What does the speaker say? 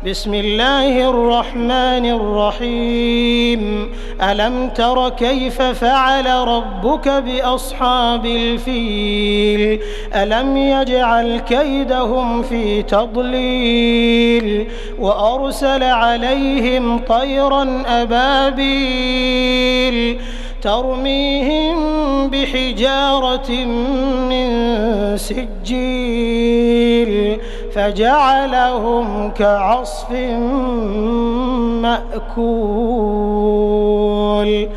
بسم الله الرحمن الرحيم ألم تر كيف فعل ربك بأصحاب الفيل ألم يجعل كيدهم في تضليل وأرسل عليهم طيرا أبابيل ترميهم بحجارة من سجيل فجعلهم كعصف مأكول.